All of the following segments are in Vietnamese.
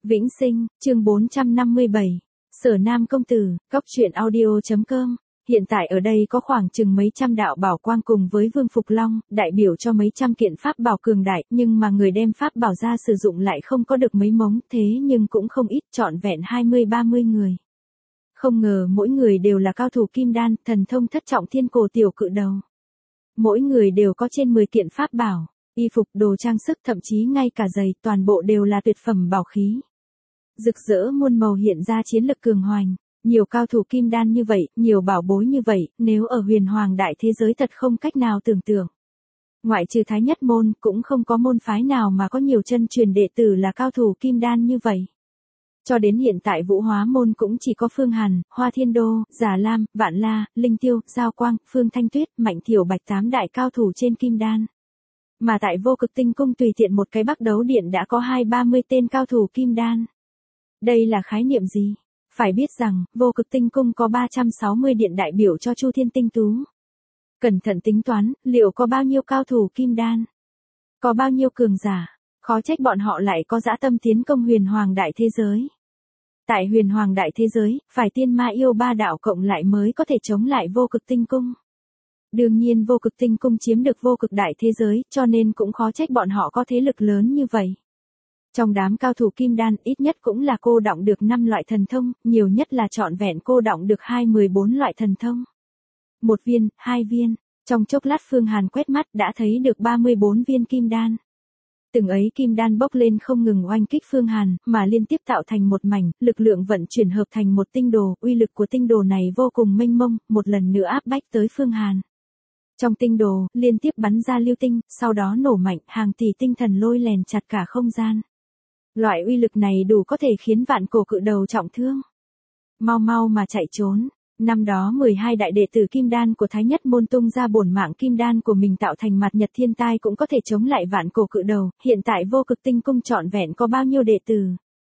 Vĩnh Sinh, chương 457. Sở Nam công tử, Cóc truyện audio.com. Hiện tại ở đây có khoảng chừng mấy trăm đạo bảo quang cùng với Vương Phục Long, đại biểu cho mấy trăm kiện pháp bảo cường đại, nhưng mà người đem pháp bảo ra sử dụng lại không có được mấy mống, thế nhưng cũng không ít, trọn vẹn 20-30 người. Không ngờ mỗi người đều là cao thủ kim đan, thần thông thất trọng thiên cổ tiểu cự đầu. Mỗi người đều có trên 10 kiện pháp bảo, y phục, đồ trang sức, thậm chí ngay cả giày, toàn bộ đều là tuyệt phẩm bảo khí. Rực rỡ muôn màu hiện ra chiến lực cường hoành. Nhiều cao thủ kim đan như vậy, nhiều bảo bối như vậy, nếu ở huyền hoàng đại thế giới thật không cách nào tưởng tượng. Ngoại trừ Thái Nhất môn, cũng không có môn phái nào mà có nhiều chân truyền đệ tử là cao thủ kim đan như vậy. Cho đến hiện tại Vũ Hóa môn cũng chỉ có Phương Hàn, Hoa Thiên Đô, Già Lam, Vạn La, Linh Tiêu, Giao Quang, Phương Thanh Tuyết, Mạnh Thiểu Bạch 8 đại cao thủ trên kim đan. Mà tại Vô Cực Tinh Cung tùy tiện một cái Bắc Đấu Điện đã có 20-30 tên cao thủ kim đan. Đây là khái niệm gì? Phải biết rằng, Vô Cực Tinh Cung có 360 điện đại biểu cho Chu Thiên Tinh Tú. Cẩn thận tính toán, liệu có bao nhiêu cao thủ kim đan? Có bao nhiêu cường giả? Khó trách bọn họ lại có dã tâm tiến công huyền hoàng đại thế giới. Tại huyền hoàng đại thế giới, phải tiên ma yêu ba đạo cộng lại mới có thể chống lại Vô Cực Tinh Cung. Đương nhiên Vô Cực Tinh Cung chiếm được vô cực đại thế giới, cho nên cũng khó trách bọn họ có thế lực lớn như vậy. Trong đám cao thủ kim đan, ít nhất cũng là cô đọng được 5 loại thần thông, nhiều nhất là trọn vẹn cô đọng được 14 loại thần thông. 1 viên, 2 viên, trong chốc lát Phương Hàn quét mắt đã thấy được 34 viên kim đan. Từng ấy kim đan bốc lên không ngừng oanh kích Phương Hàn, mà liên tiếp tạo thành một mảnh, lực lượng vận chuyển hợp thành một tinh đồ, uy lực của tinh đồ này vô cùng mênh mông, một lần nữa áp bách tới Phương Hàn. Trong tinh đồ, liên tiếp bắn ra lưu tinh, sau đó nổ mạnh, hàng tỷ tinh thần lôi lèn chặt cả không gian. Loại uy lực này đủ có thể khiến vạn cổ cự đầu trọng thương. Mau mau mà chạy trốn. Năm đó 12 đại đệ tử kim đan của Thái Nhất môn tung ra bổn mạng kim đan của mình tạo thành mặt nhật thiên tai cũng có thể chống lại vạn cổ cự đầu. Hiện tại Vô Cực Tinh Cung trọn vẹn có bao nhiêu đệ tử?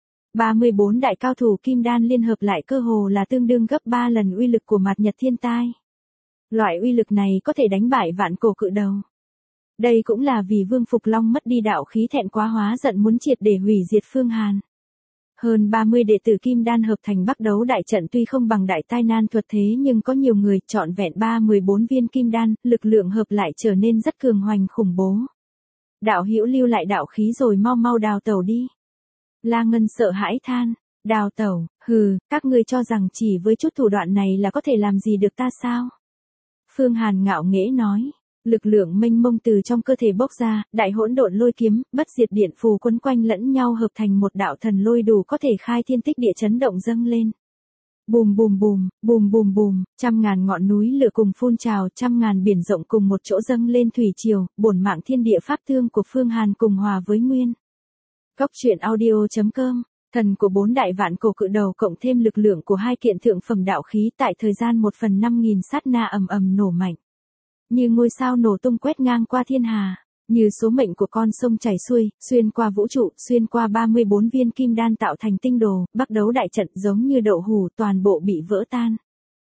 34 đại cao thủ kim đan liên hợp lại cơ hồ là tương đương gấp 3 lần uy lực của mặt nhật thiên tai. Loại uy lực này có thể đánh bại vạn cổ cự đầu. Đây cũng là vì Vương Phục Long mất đi đạo khí thẹn quá hóa giận muốn triệt để hủy diệt Phương Hàn. Hơn 30 đệ tử kim đan hợp thành Bắc Đấu đại trận tuy không bằng đại tai nan thuật thế nhưng có nhiều người trọn vẹn 14 viên kim đan, lực lượng hợp lại trở nên rất cường hoành khủng bố. Đạo hữu lưu lại đạo khí rồi mau mau đào tẩu đi. La Ngân sợ hãi than, đào tẩu, hừ, các ngươi cho rằng chỉ với chút thủ đoạn này là có thể làm gì được ta sao? Phương Hàn ngạo nghễ nói. Lực lượng mênh mông từ trong cơ thể bốc ra, đại hỗn độn lôi kiếm, bất diệt điện phù quấn quanh lẫn nhau hợp thành một đạo thần lôi đủ có thể khai thiên tích địa chấn động dâng lên. Bùm bùm bùm, bùm bùm bùm, trăm ngàn ngọn núi lửa cùng phun trào, trăm ngàn biển rộng cùng một chỗ dâng lên thủy triều, bổn mạng thiên địa pháp thương của Phương Hàn cùng hòa với nguyên. Cóc truyện audio.com. Thần của 4 đại vạn cổ cự đầu cộng thêm lực lượng của 2 kiện thượng phẩm đạo khí tại thời gian 1/5000 sát na ầm ầm nổ mạnh. Như ngôi sao nổ tung quét ngang qua thiên hà, như số mệnh của con sông chảy xuôi, xuyên qua vũ trụ, xuyên qua 34 viên kim đan tạo thành tinh đồ, Bắc Đấu đại trận giống như đậu hũ toàn bộ bị vỡ tan.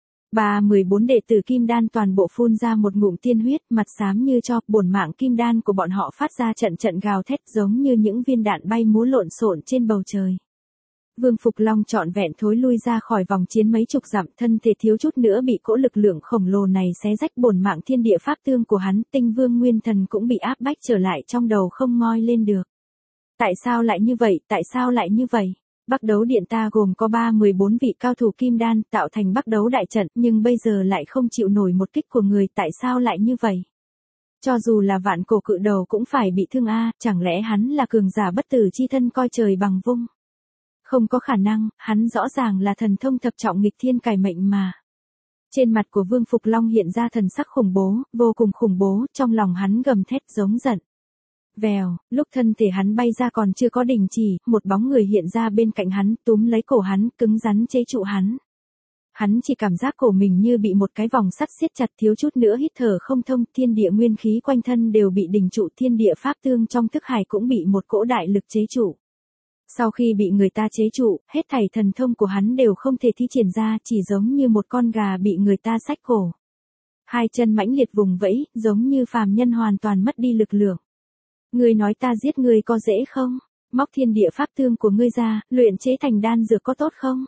14 đệ tử kim đan toàn bộ phun ra một ngụm tiên huyết, mặt xám như cho, bổn mạng kim đan của bọn họ phát ra trận trận gào thét giống như những viên đạn bay múa lộn xộn trên bầu trời. Vương Phục Long trọn vẹn thối lui ra khỏi vòng chiến mấy chục dặm, thân thể thiếu chút nữa bị cỗ lực lượng khổng lồ này xé rách bổn mạng thiên địa pháp tương của hắn, Tinh Vương Nguyên Thần cũng bị áp bách trở lại trong đầu không ngoi lên được. Tại sao lại như vậy, tại sao lại như vậy? Bắc Đấu Điện ta gồm có 14 vị cao thủ kim đan tạo thành Bắc Đấu đại trận, nhưng bây giờ lại không chịu nổi một kích của người, tại sao lại như vậy? Cho dù là vạn cổ cự đầu cũng phải bị thương a, chẳng lẽ hắn là cường giả bất tử chi thân coi trời bằng vung? Không có khả năng, hắn rõ ràng là thần thông thập trọng nghịch thiên cải mệnh mà. Trên mặt của Vương Phục Long hiện ra thần sắc khủng bố, vô cùng khủng bố, trong lòng hắn gầm thét giống giận. Vèo, lúc thân thể hắn bay ra còn chưa có đình chỉ, một bóng người hiện ra bên cạnh hắn, túm lấy cổ hắn, cứng rắn chế trụ hắn. Hắn chỉ cảm giác cổ mình như bị một cái vòng sắt siết chặt, thiếu chút nữa hít thở không thông, thiên địa nguyên khí quanh thân đều bị đình trụ, thiên địa pháp tương trong thức hải cũng bị một cỗ đại lực chế trụ. Sau khi bị người ta chế trụ, hết thảy thần thông của hắn đều không thể thi triển ra, chỉ giống như một con gà bị người ta xách cổ. 2 chân mãnh liệt vùng vẫy, giống như phàm nhân hoàn toàn mất đi lực lượng. Ngươi nói ta giết ngươi có dễ không? Móc thiên địa pháp tương của ngươi ra, luyện chế thành đan dược có tốt không?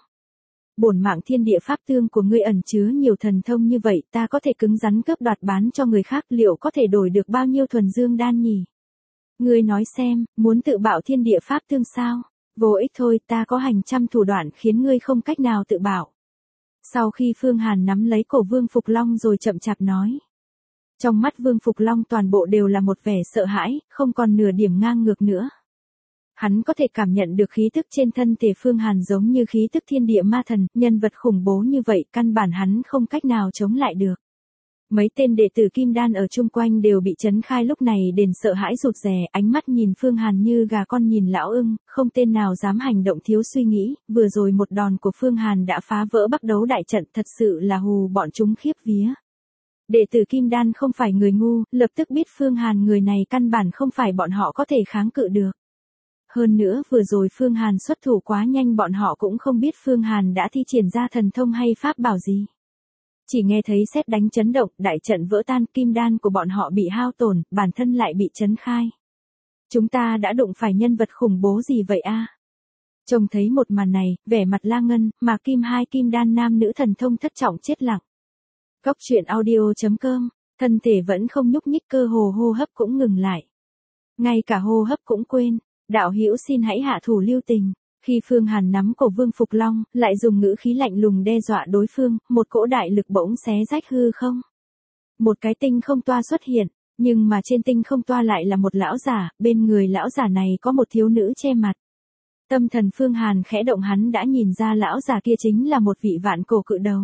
Bổn mạng thiên địa pháp tương của ngươi ẩn chứa nhiều thần thông như vậy, ta có thể cứng rắn cướp đoạt bán cho người khác, liệu có thể đổi được bao nhiêu thuần dương đan nhỉ? Ngươi nói xem, muốn tự bảo thiên địa pháp tương sao? Vô ích thôi, ta có hàng trăm thủ đoạn khiến ngươi không cách nào tự bảo. Sau khi Phương Hàn nắm lấy cổ Vương Phục Long rồi chậm chạp nói. Trong mắt Vương Phục Long toàn bộ đều là một vẻ sợ hãi, không còn nửa điểm ngang ngược nữa. Hắn có thể cảm nhận được khí tức trên thân thể Phương Hàn giống như khí tức thiên địa ma thần, nhân vật khủng bố như vậy, căn bản hắn không cách nào chống lại được. Mấy tên đệ tử Kim Đan ở chung quanh đều bị chấn khai, lúc này đền sợ hãi rụt rè, ánh mắt nhìn Phương Hàn như gà con nhìn lão ưng, không tên nào dám hành động thiếu suy nghĩ, vừa rồi một đòn của Phương Hàn đã phá vỡ Bắc Đấu đại trận, thật sự là hù bọn chúng khiếp vía. Đệ tử Kim Đan không phải người ngu, lập tức biết Phương Hàn người này căn bản không phải bọn họ có thể kháng cự được. Hơn nữa vừa rồi Phương Hàn xuất thủ quá nhanh, bọn họ cũng không biết Phương Hàn đã thi triển ra thần thông hay pháp bảo gì. Chỉ nghe thấy sét đánh chấn động, đại trận vỡ tan, kim đan của bọn họ bị hao tổn, bản thân lại bị chấn khai. Chúng ta đã đụng phải nhân vật khủng bố gì vậy a? Trông thấy một màn này, vẻ mặt La Ngân, mà hai kim đan nam nữ thần thông thất trọng chết lặng. Cốc truyện audio.com, thân thể vẫn không nhúc nhích, cơ hồ hô hấp cũng ngừng lại. Ngay cả hô hấp cũng quên. Đạo hữu xin hãy hạ thủ lưu tình. Khi Phương Hàn nắm cổ Vương Phục Long, lại dùng ngữ khí lạnh lùng đe dọa đối phương, một cỗ đại lực bỗng xé rách hư không. Một cái tinh không toa xuất hiện, nhưng mà trên tinh không toa lại là một lão giả, bên người lão giả này có một thiếu nữ che mặt. Tâm thần Phương Hàn khẽ động, hắn đã nhìn ra lão giả kia chính là một vị vạn cổ cự đầu.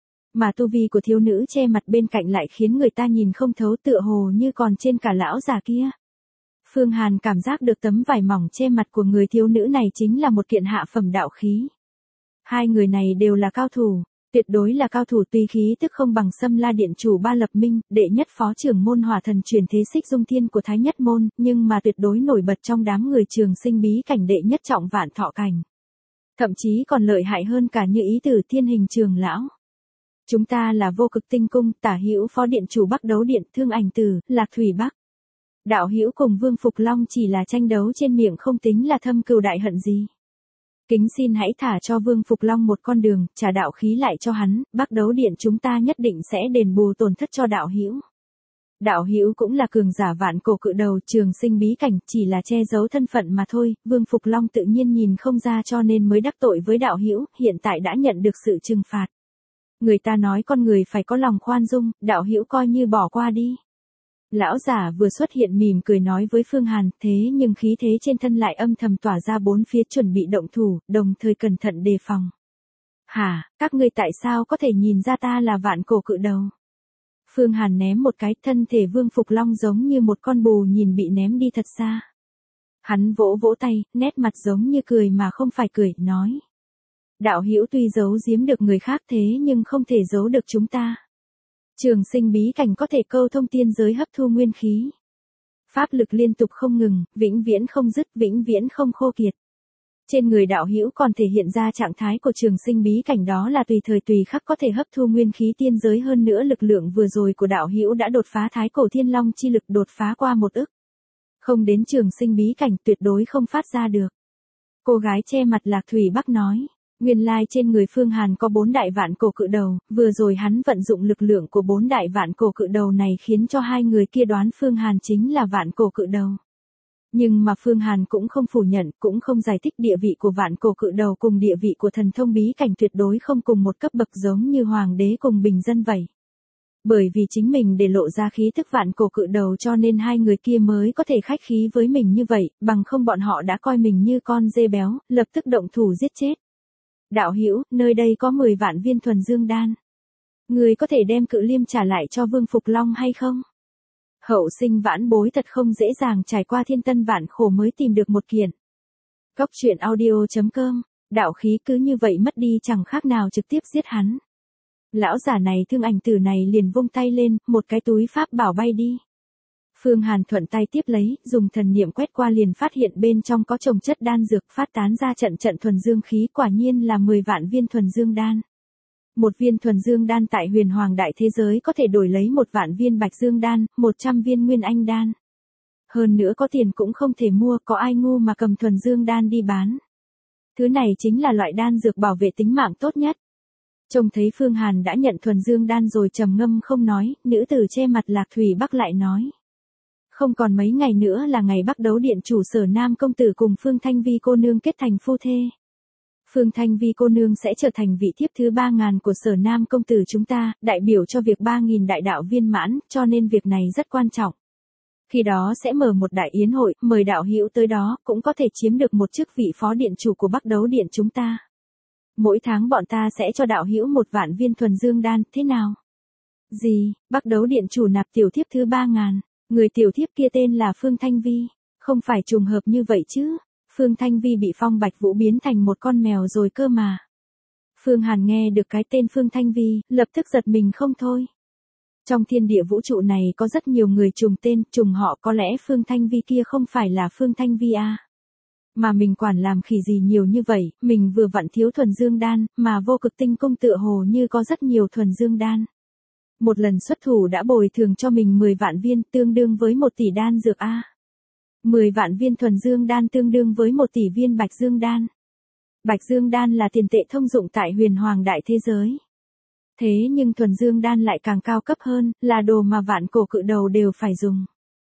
Mà tu vi của thiếu nữ che mặt bên cạnh lại khiến người ta nhìn không thấu, tựa hồ như còn trên cả lão giả kia. Phương Hàn cảm giác được tấm vải mỏng che mặt của người thiếu nữ này chính là một kiện hạ phẩm đạo khí. Hai người này đều là cao thủ, tuyệt đối là cao thủ, tuy khí tức không bằng Sâm La Điện chủ Ba Lập Minh, đệ nhất phó trưởng môn Hỏa Thần truyền thế Xích Dung Thiên của Thái Nhất môn, nhưng mà tuyệt đối nổi bật trong đám người Trường Sinh bí cảnh đệ nhất trọng Vạn Thọ cảnh. Thậm chí còn lợi hại hơn cả Như Ý Tử Thiên Hình Trường lão. Chúng ta là Vô Cực Tinh Cung, Tả Hữu phó điện chủ Bắc Đấu Điện, Thương Ảnh Tử, Lạc Thủy Bắc. Đạo hữu cùng Vương Phục Long chỉ là tranh đấu trên miệng, không tính là thâm cừu đại hận gì. Kính xin hãy thả cho Vương Phục Long một con đường, trả đạo khí lại cho hắn, Bắc Đấu Điện chúng ta nhất định sẽ đền bù tổn thất cho đạo hữu. Đạo hữu cũng là cường giả vạn cổ cự đầu Trường Sinh bí cảnh, chỉ là che giấu thân phận mà thôi, Vương Phục Long tự nhiên nhìn không ra cho nên mới đắc tội với đạo hữu, hiện tại đã nhận được sự trừng phạt. Người ta nói con người phải có lòng khoan dung, đạo hữu coi như bỏ qua đi. Lão giả vừa xuất hiện mỉm cười nói với Phương Hàn, thế nhưng khí thế trên thân lại âm thầm tỏa ra bốn phía, chuẩn bị động thủ, đồng thời cẩn thận đề phòng. Hả, các ngươi tại sao có thể nhìn ra ta là vạn cổ cự đầu? Phương Hàn ném một cái, thân thể Vương Phục Long giống như một con bù nhìn bị ném đi thật xa. Hắn vỗ vỗ tay, nét mặt giống như cười mà không phải cười, nói. Đạo hữu tuy giấu giếm được người khác thế nhưng không thể giấu được chúng ta. Trường Sinh bí cảnh có thể câu thông tiên giới, hấp thu nguyên khí. Pháp lực liên tục không ngừng, vĩnh viễn không dứt, vĩnh viễn không khô kiệt. Trên người đạo hữu còn thể hiện ra trạng thái của Trường Sinh bí cảnh, đó là tùy thời tùy khắc có thể hấp thu nguyên khí tiên giới, hơn nữa lực lượng vừa rồi của đạo hữu đã đột phá Thái Cổ Thiên Long chi lực, đột phá qua 1 ức. Không đến Trường Sinh bí cảnh tuyệt đối không phát ra được. Cô gái che mặt Lạc Thủy Bắc nói. Nguyên lai trên người Phương Hàn có 4 đại vạn cổ cự đầu, vừa rồi hắn vận dụng lực lượng của 4 đại vạn cổ cự đầu này khiến cho hai người kia đoán Phương Hàn chính là vạn cổ cự đầu. Nhưng mà Phương Hàn cũng không phủ nhận, cũng không giải thích địa vị của vạn cổ cự đầu cùng địa vị của thần thông bí cảnh tuyệt đối không cùng một cấp bậc, giống như hoàng đế cùng bình dân vậy. Bởi vì chính mình để lộ ra khí thức vạn cổ cự đầu cho nên hai người kia mới có thể khách khí với mình như vậy, bằng không bọn họ đã coi mình như con dê béo, lập tức động thủ giết chết. Đạo hữu, nơi đây có 10 vạn viên thuần dương đan. Người có thể đem cự liêm trả lại cho Vương Phục Long hay không? Hậu sinh vãn bối thật không dễ dàng, trải qua thiên tân vạn khổ mới tìm được một kiện. Cốc truyện audio.com, đạo khí cứ như vậy mất đi chẳng khác nào trực tiếp giết hắn. Lão giả này, Thương Ảnh Tử này liền vung tay lên, một cái túi pháp bảo bay đi. Phương Hàn thuận tay tiếp lấy, dùng thần niệm quét qua liền phát hiện bên trong có chồng chất đan dược, phát tán ra trận trận thuần dương khí, quả nhiên là 10 vạn viên thuần dương đan. Một viên thuần dương đan tại Huyền Hoàng đại thế giới có thể đổi lấy 1 vạn viên bạch dương đan, 100 viên nguyên anh đan. Hơn nữa có tiền cũng không thể mua, có ai ngu mà cầm thuần dương đan đi bán. Thứ này chính là loại đan dược bảo vệ tính mạng tốt nhất. Trông thấy Phương Hàn đã nhận thuần dương đan rồi trầm ngâm không nói, nữ tử che mặt Lạc Thủy Bắc lại nói. Không còn mấy ngày nữa là ngày Bắc Đấu Điện chủ Sở Nam công tử cùng Phương Thanh Vi cô nương kết thành phu thê. Phương Thanh Vi cô nương sẽ trở thành vị thiếp thứ 3.000 của Sở Nam công tử chúng ta, đại biểu cho việc 3.000 đại đạo viên mãn, cho nên việc này rất quan trọng. Khi đó sẽ mở một đại yến hội, mời đạo hữu tới đó, cũng có thể chiếm được một chức vị phó điện chủ của Bắc Đấu Điện chúng ta. Mỗi tháng bọn ta sẽ cho đạo hữu 1 vạn viên thuần dương đan, thế nào? Gì, Bắc Đấu Điện chủ nạp tiểu thiếp thứ 3.000, người tiểu thiếp kia tên là Phương Thanh Vi, không phải trùng hợp như vậy chứ? Phương Thanh Vi bị Phong Bạch Vũ biến thành một con mèo rồi cơ mà. Phương Hàn nghe được cái tên Phương Thanh Vi, lập tức giật mình không thôi. Trong thiên địa vũ trụ này có rất nhiều người trùng tên, trùng họ, có lẽ Phương Thanh Vi kia không phải là Phương Thanh Vi à? Mà mình quản làm khỉ gì nhiều như vậy, mình vừa vặn thiếu thuần dương đan, mà Vô Cực Tinh Cung tựa hồ như có rất nhiều thuần dương đan. Một lần xuất thủ đã bồi thường cho mình 10 vạn viên, tương đương với 1 tỷ đan dược a. 10 vạn viên thuần dương đan tương đương với 1 tỷ viên bạch dương đan. Bạch dương đan là tiền tệ thông dụng tại huyền hoàng đại thế giới. Thế nhưng thuần dương đan lại càng cao cấp hơn, là đồ mà vạn cổ cự đầu đều phải dùng.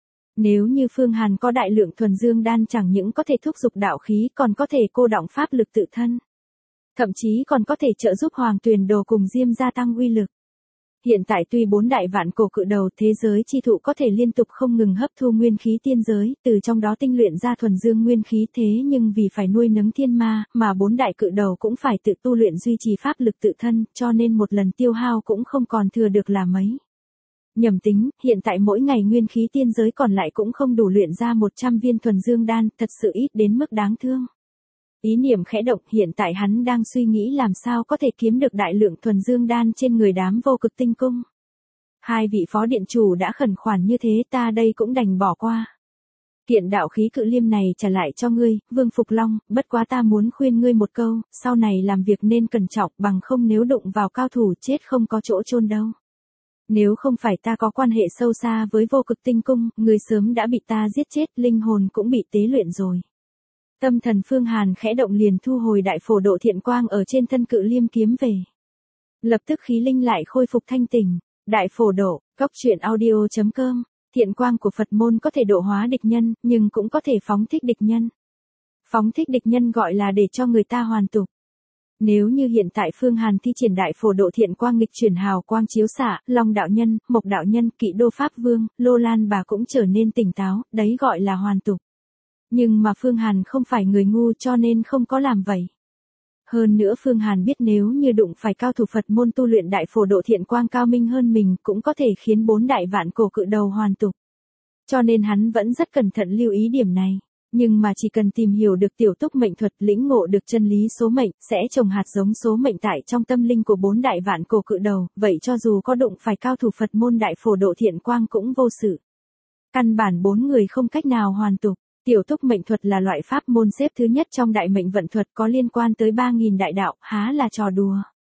Nếu như Phương Hàn có đại lượng thuần dương đan chẳng những có thể thúc giục đạo khí, còn có thể cô đọng pháp lực tự thân. Thậm chí còn có thể trợ giúp Hoàng Tuyền Đồ cùng Diêm gia tăng uy lực. Hiện tại tuy 4 đại vạn cổ cự đầu thế giới chi thụ có thể liên tục không ngừng hấp thu nguyên khí tiên giới, từ trong đó tinh luyện ra thuần dương nguyên khí, thế nhưng vì phải nuôi nấng thiên ma, mà 4 đại cự đầu cũng phải tự tu luyện duy trì pháp lực tự thân, cho nên một lần tiêu hao cũng không còn thừa được là mấy. Nhầm tính, hiện tại mỗi ngày nguyên khí tiên giới còn lại cũng không đủ luyện ra 100 viên thuần dương đan, thật sự ít đến mức đáng thương. Ý niệm khẽ động, hiện tại hắn đang suy nghĩ làm sao có thể kiếm được đại lượng thuần dương đan trên người đám Vô Cực Tinh Cung. 2 vị phó điện chủ đã khẩn khoản như thế, ta đây cũng đành bỏ qua. Kiện đạo khí cự liêm này trả lại cho ngươi, Vương Phục Long, bất quá ta muốn khuyên ngươi một câu, sau này làm việc nên cẩn trọng, bằng không nếu đụng vào cao thủ chết không có chỗ chôn đâu. Nếu không phải ta có quan hệ sâu xa với Vô Cực Tinh Cung, ngươi sớm đã bị ta giết chết, linh hồn cũng bị tế luyện rồi. Tâm thần Phương Hàn khẽ động liền thu hồi đại phổ độ thiện quang ở trên thân cự liêm kiếm về. Lập tức khí linh lại khôi phục thanh tỉnh. Đại phổ độ, cóc truyện audio.com, thiện quang của Phật môn có thể độ hóa địch nhân, nhưng cũng có thể phóng thích địch nhân. Phóng thích địch nhân gọi là để cho người ta hoàn tục. Nếu như hiện tại Phương Hàn thi triển đại phổ độ thiện quang nghịch chuyển hào quang chiếu xạ, Long đạo nhân, Mộc đạo nhân, Kỵ Đô Pháp Vương, Lô Lan bà cũng trở nên tỉnh táo, đấy gọi là hoàn tục. Nhưng mà Phương Hàn không phải người ngu cho nên không có làm vậy. Hơn nữa Phương Hàn biết nếu như đụng phải cao thủ Phật môn tu luyện đại phổ độ thiện quang cao minh hơn mình cũng có thể khiến 4 đại vạn cổ cự đầu hoàn tục. Cho nên hắn vẫn rất cẩn thận lưu ý điểm này. Nhưng mà chỉ cần tìm hiểu được tiểu túc mệnh thuật, lĩnh ngộ được chân lý số mệnh, sẽ trồng hạt giống số mệnh tại trong tâm linh của 4 đại vạn cổ cự đầu, vậy cho dù có đụng phải cao thủ Phật môn đại phổ độ thiện quang cũng vô sự. Căn bản 4 người không cách nào hoàn tục. Tiểu túc mệnh thuật là loại pháp môn xếp thứ nhất trong đại mệnh vận thuật, có liên quan tới 3.000 đại đạo, há là trò đùa.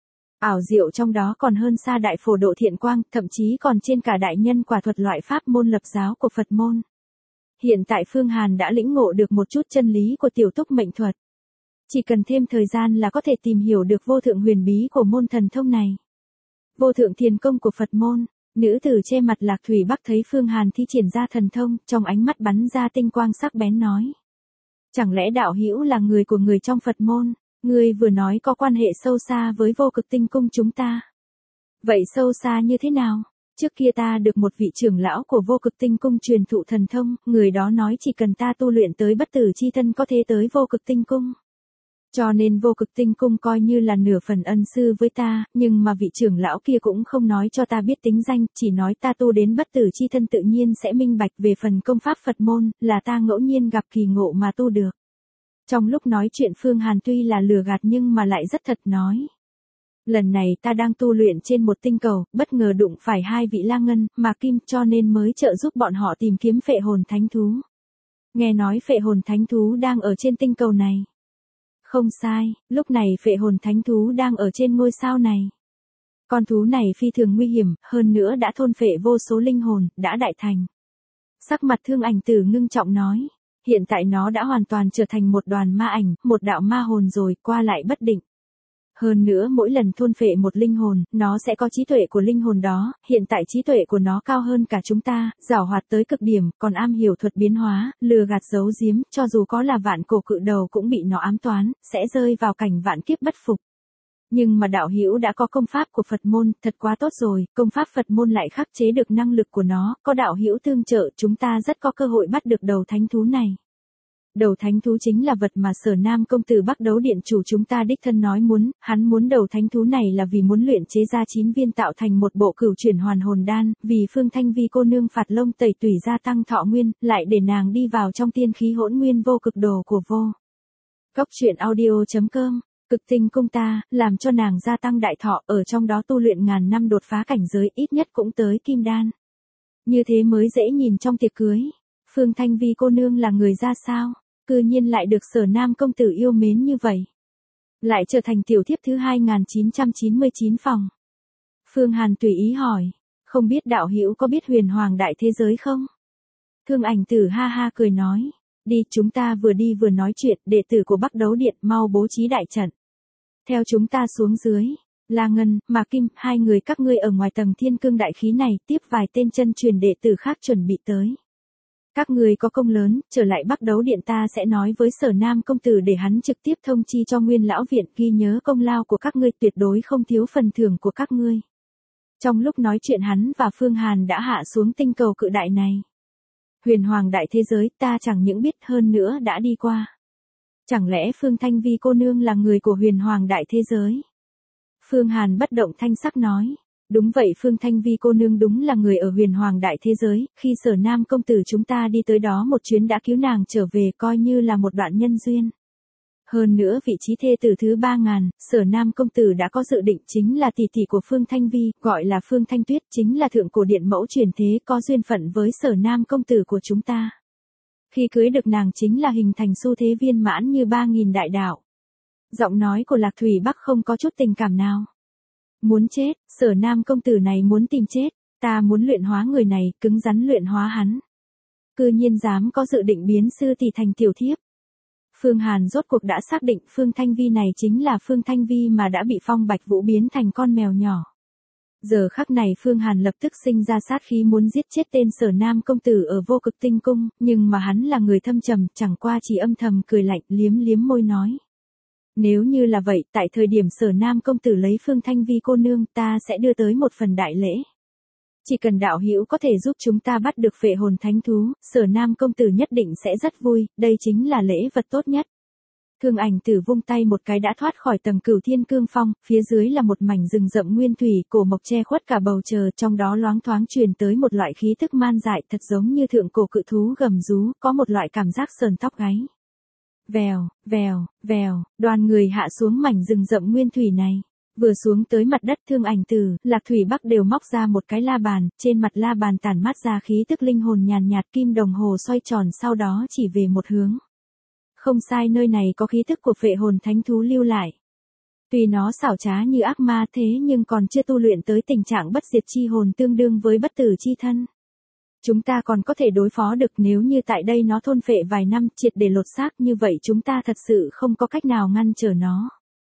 Ảo diệu trong đó còn hơn xa đại phổ độ thiện quang, thậm chí còn trên cả đại nhân quả thuật loại pháp môn lập giáo của Phật môn. Hiện tại Phương Hàn đã lĩnh ngộ được một chút chân lý của tiểu túc mệnh thuật. Chỉ cần thêm thời gian là có thể tìm hiểu được vô thượng huyền bí của môn thần thông này. Vô thượng thiền công của Phật môn. Nữ tử che mặt Lạc Thủy Bắc thấy Phương Hàn thi triển ra thần thông, trong ánh mắt bắn ra tinh quang sắc bén nói. Chẳng lẽ đạo hữu là người của người trong Phật môn, ngươi vừa nói có quan hệ sâu xa với Vô Cực Tinh Cung chúng ta. Vậy sâu xa như thế nào? Trước kia ta được một vị trưởng lão của Vô Cực Tinh Cung truyền thụ thần thông, người đó nói chỉ cần ta tu luyện tới bất tử chi thân có thể tới Vô Cực Tinh Cung. Cho nên Vô Cực Tinh Cung coi như là nửa phần ân sư với ta, nhưng mà vị trưởng lão kia cũng không nói cho ta biết tính danh, chỉ nói ta tu đến bất tử chi thân tự nhiên sẽ minh bạch về phần công pháp Phật môn, là ta ngẫu nhiên gặp kỳ ngộ mà tu được. Trong lúc nói chuyện Phương Hàn tuy là lừa gạt nhưng mà lại rất thật nói. Lần này ta đang tu luyện trên một tinh cầu, bất ngờ đụng phải 2 vị La Ngân, mà Kim cho nên mới trợ giúp bọn họ tìm kiếm phệ hồn thánh thú. Nghe nói phệ hồn thánh thú đang ở trên tinh cầu này. Không sai, lúc này phệ hồn thánh thú đang ở trên ngôi sao này. Con thú này phi thường nguy hiểm, hơn nữa đã thôn phệ vô số linh hồn, đã đại thành. Sắc mặt Thương Ảnh Tử ngưng trọng nói. Hiện tại nó đã hoàn toàn trở thành một đoàn ma ảnh, một đạo ma hồn rồi, qua lại bất định. Hơn nữa mỗi lần thôn phệ một linh hồn, nó sẽ có trí tuệ của linh hồn đó, hiện tại trí tuệ của nó cao hơn cả chúng ta, giàu hoạt tới cực điểm, còn am hiểu thuật biến hóa, lừa gạt giấu giếm, cho dù có là vạn cổ cự đầu cũng bị nó ám toán, sẽ rơi vào cảnh vạn kiếp bất phục. Nhưng mà đạo hữu đã có công pháp của Phật môn, thật quá tốt rồi, công pháp Phật môn lại khắc chế được năng lực của nó, có đạo hữu tương trợ, chúng ta rất có cơ hội bắt được đầu thánh thú này. Đầu thánh thú chính là vật mà Sở Nam công tử Bắc Đấu Điện chủ chúng ta đích thân nói muốn, hắn muốn đầu thánh thú này là vì muốn luyện chế ra 9 viên tạo thành một bộ cửu chuyển hoàn hồn đan, vì Phương Thanh Vi cô nương phạt lông tẩy tủy gia tăng thọ nguyên, lại để nàng đi vào trong tiên khí hỗn nguyên vô cực đồ của vô. Cốc truyện audio.com, cực tinh cung ta, làm cho nàng gia tăng đại thọ, ở trong đó tu luyện ngàn năm đột phá cảnh giới ít nhất cũng tới kim đan. Như thế mới dễ nhìn trong tiệc cưới. Phương Thanh Vi cô nương là người ra sao? Cư nhiên lại được Sở Nam công tử yêu mến như vậy. Lại trở thành tiểu thiếp thứ 2999 phòng. Phương Hàn tùy ý hỏi. Không biết đạo hữu có biết huyền hoàng đại thế giới không? Thương Ảnh Tử ha ha cười nói. Đi, chúng ta vừa đi vừa nói chuyện, đệ tử của Bắc Đấu Điện mau bố trí đại trận. Theo chúng ta xuống dưới. La Ngân, Mạc Kim, hai người các ngươi ở ngoài tầng thiên cương đại khí này, tiếp vài tên chân truyền đệ tử khác chuẩn bị tới. Các người có công lớn, trở lại Bắc Đấu Điện ta sẽ nói với Sở Nam công tử để hắn trực tiếp thông chi cho Nguyên lão viện, ghi nhớ công lao của các ngươi, tuyệt đối không thiếu phần thưởng của các ngươi. Trong lúc nói chuyện hắn và Phương Hàn đã hạ xuống tinh cầu cự đại này. Huyền hoàng đại thế giới ta chẳng những biết hơn nữa đã đi qua. Chẳng lẽ Phương Thanh Vi cô nương là người của huyền hoàng đại thế giới? Phương Hàn bất động thanh sắc nói. Đúng vậy, Phương Thanh Vi cô nương đúng là người ở huyền hoàng đại thế giới, khi Sở Nam công tử chúng ta đi tới đó một chuyến đã cứu nàng trở về, coi như là một đoạn nhân duyên. Hơn nữa vị trí thê tử thứ 3000, Sở Nam công tử đã có dự định, chính là tỷ tỷ của Phương Thanh Vi, gọi là Phương Thanh Tuyết, chính là thượng cổ điện mẫu truyền thế, có duyên phận với Sở Nam công tử của chúng ta. Khi cưới được nàng chính là hình thành xu thế viên mãn như 3000 đại đạo. Giọng nói của Lạc Thủy Bắc không có chút tình cảm nào. Muốn chết, Sở Nam công tử này muốn tìm chết, ta muốn luyện hóa người này, cứng rắn luyện hóa hắn. Cư nhiên dám có dự định biến sư tỷ thành tiểu thiếp. Phương Hàn rốt cuộc đã xác định Phương Thanh Vi này chính là Phương Thanh Vi mà đã bị Phong Bạch Vũ biến thành con mèo nhỏ. Giờ khắc này Phương Hàn lập tức sinh ra sát khí muốn giết chết tên Sở Nam công tử ở Vô Cực Tinh Cung, nhưng mà hắn là người thâm trầm, chẳng qua chỉ âm thầm cười lạnh, liếm liếm môi nói. Nếu như là vậy, tại thời điểm Sở Nam công tử lấy Phương Thanh Vi cô nương, ta sẽ đưa tới một phần đại lễ. Chỉ cần đạo hữu có thể giúp chúng ta bắt được phệ hồn thánh thú, Sở Nam công tử nhất định sẽ rất vui, đây chính là lễ vật tốt nhất. Thương Ảnh Tử vung tay một cái đã thoát khỏi tầng Cửu Thiên Cương Phong, phía dưới là một mảnh rừng rậm nguyên thủy, cổ mộc che khuất cả bầu trời, trong đó loáng thoáng truyền tới một loại khí tức man dại, thật giống như thượng cổ cự thú gầm rú, có một loại cảm giác sờn tóc gáy. Vèo, vèo, vèo, đoàn người hạ xuống mảnh rừng rậm nguyên thủy này. Vừa xuống tới mặt đất, Thương Ảnh Tử, Lạc Thủy Bắc đều móc ra một cái la bàn, trên mặt la bàn tản mát ra khí tức linh hồn nhàn nhạt, kim đồng hồ xoay tròn sau đó chỉ về một hướng. Không sai, nơi này có khí tức của phệ hồn thánh thú lưu lại. Tuy nó xảo trá như ác ma thế nhưng còn chưa tu luyện tới tình trạng bất diệt chi hồn tương đương với bất tử chi thân. Chúng ta còn có thể đối phó được, nếu như tại đây nó thôn phệ vài năm triệt để lột xác, như vậy chúng ta thật sự không có cách nào ngăn trở nó.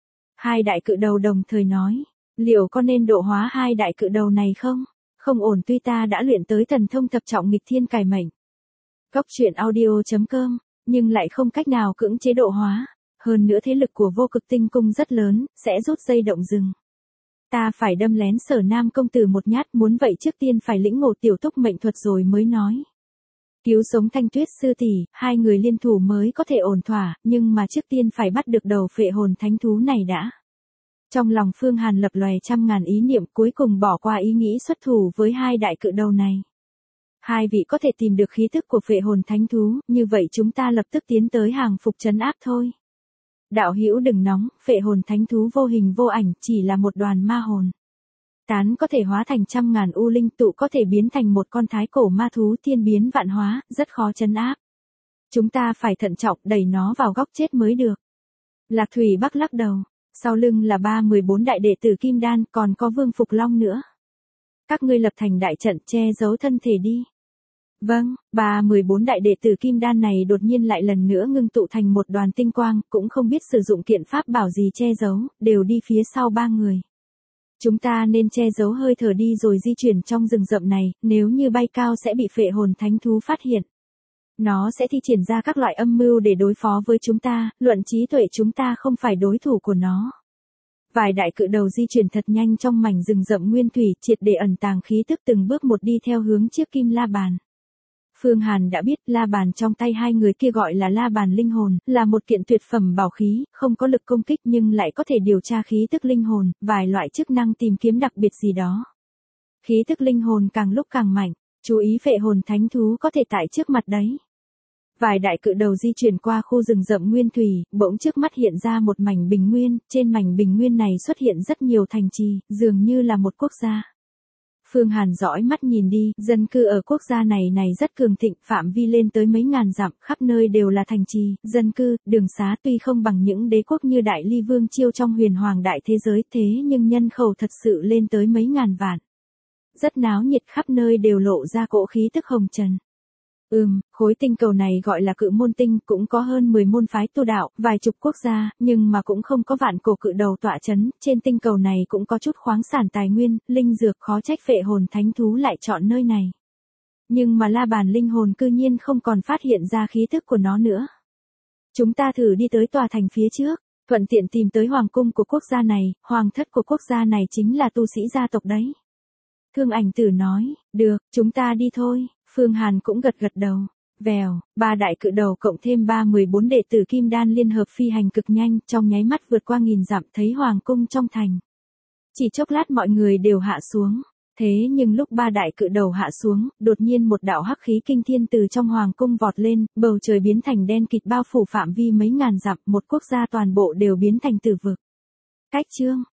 Hai đại cự đầu đồng thời nói, liệu có nên độ hóa hai đại cự đầu này không? Không ổn, tuy ta đã luyện tới thần thông thập trọng nghịch thiên cải mệnh. Cốc truyện audio.com, nhưng lại không cách nào cưỡng chế độ hóa. Hơn nữa thế lực của Vô Cực Tinh Cung rất lớn, sẽ rút dây động rừng. Ta phải đâm lén Sở Nam công tử một nhát, muốn vậy trước tiên phải lĩnh ngộ tiểu túc mệnh thuật rồi mới nói. Cứu sống Thanh Tuyết sư tỷ, hai người liên thủ mới có thể ổn thỏa, nhưng mà trước tiên phải bắt được đầu phệ hồn thánh thú này đã. Trong lòng Phương Hàn lập lòe trăm ngàn ý niệm, cuối cùng bỏ qua ý nghĩ xuất thủ với hai đại cự đầu này. Hai vị có thể tìm được khí tức của phệ hồn thánh thú, như vậy chúng ta lập tức tiến tới hàng phục trấn áp thôi. Đạo hữu đừng nóng, phệ hồn thánh thú vô hình vô ảnh, chỉ là một đoàn ma hồn. Tán có thể hóa thành trăm ngàn u linh, tụ có thể biến thành một con thái cổ ma thú thiên biến vạn hóa, rất khó trấn áp. Chúng ta phải thận trọng đẩy nó vào góc chết mới được. Lạc Thủy Bắc lắc đầu, sau lưng là 14 đại đệ tử Kim Đan, còn có Vương Phục Long nữa. Các ngươi lập thành đại trận che giấu thân thể đi. Vâng, 14 đại đệ tử kim đan này đột nhiên lại lần nữa ngưng tụ thành một đoàn tinh quang, cũng không biết sử dụng kiện pháp bảo gì che giấu, đều đi phía sau 3 người. Chúng ta nên che giấu hơi thở đi rồi di chuyển trong rừng rậm này, nếu như bay cao sẽ bị phệ hồn thánh thú phát hiện. Nó sẽ thi triển ra các loại âm mưu để đối phó với chúng ta, luận trí tuệ chúng ta không phải đối thủ của nó. Vài đại cự đầu di chuyển thật nhanh trong mảnh rừng rậm nguyên thủy, triệt để ẩn tàng khí tức từng bước một đi theo hướng chiếc kim la bàn. Phương Hàn đã biết la bàn trong tay hai người kia gọi là la bàn linh hồn, là một kiện tuyệt phẩm bảo khí, không có lực công kích nhưng lại có thể điều tra khí tức linh hồn, vài loại chức năng tìm kiếm đặc biệt gì đó. Khí tức linh hồn càng lúc càng mạnh, chú ý phệ hồn thánh thú có thể tại trước mặt đấy. Vài đại cự đầu di chuyển qua khu rừng rậm nguyên thủy, bỗng trước mắt hiện ra một mảnh bình nguyên, trên mảnh bình nguyên này xuất hiện rất nhiều thành trì, dường như là một quốc gia. Phương Hàn dõi mắt nhìn đi, dân cư ở quốc gia này rất cường thịnh, phạm vi lên tới mấy ngàn dặm, khắp nơi đều là thành trì, dân cư, đường xá tuy không bằng những đế quốc như Đại Ly Vương Chiêu trong huyền hoàng đại thế giới, thế nhưng nhân khẩu thật sự lên tới mấy ngàn vạn. Rất náo nhiệt, khắp nơi đều lộ ra cỗ khí tức hồng trần. Khối tinh cầu này gọi là Cự Môn Tinh, cũng có hơn 10 môn phái tu đạo, vài chục quốc gia, nhưng mà cũng không có vạn cổ cự đầu tọa chấn, trên tinh cầu này cũng có chút khoáng sản tài nguyên, linh dược, khó trách phệ hồn thánh thú lại chọn nơi này. Nhưng mà la bàn linh hồn cư nhiên không còn phát hiện ra khí tức của nó nữa. Chúng ta thử đi tới tòa thành phía trước, thuận tiện tìm tới hoàng cung của quốc gia này, hoàng thất của quốc gia này chính là tu sĩ gia tộc đấy. Thương Ảnh Tử nói, được, chúng ta đi thôi. Phương Hàn cũng gật đầu. Vèo, 3 đại cự đầu cộng thêm 14 đệ tử kim đan liên hợp phi hành cực nhanh, trong nháy mắt vượt qua nghìn dặm thấy hoàng cung trong thành. Chỉ chốc lát mọi người đều hạ xuống. Thế nhưng lúc 3 đại cự đầu hạ xuống, đột nhiên một đạo hắc khí kinh thiên từ trong hoàng cung vọt lên, bầu trời biến thành đen kịt bao phủ phạm vi mấy ngàn dặm, một quốc gia toàn bộ đều biến thành tử vực. Cách chương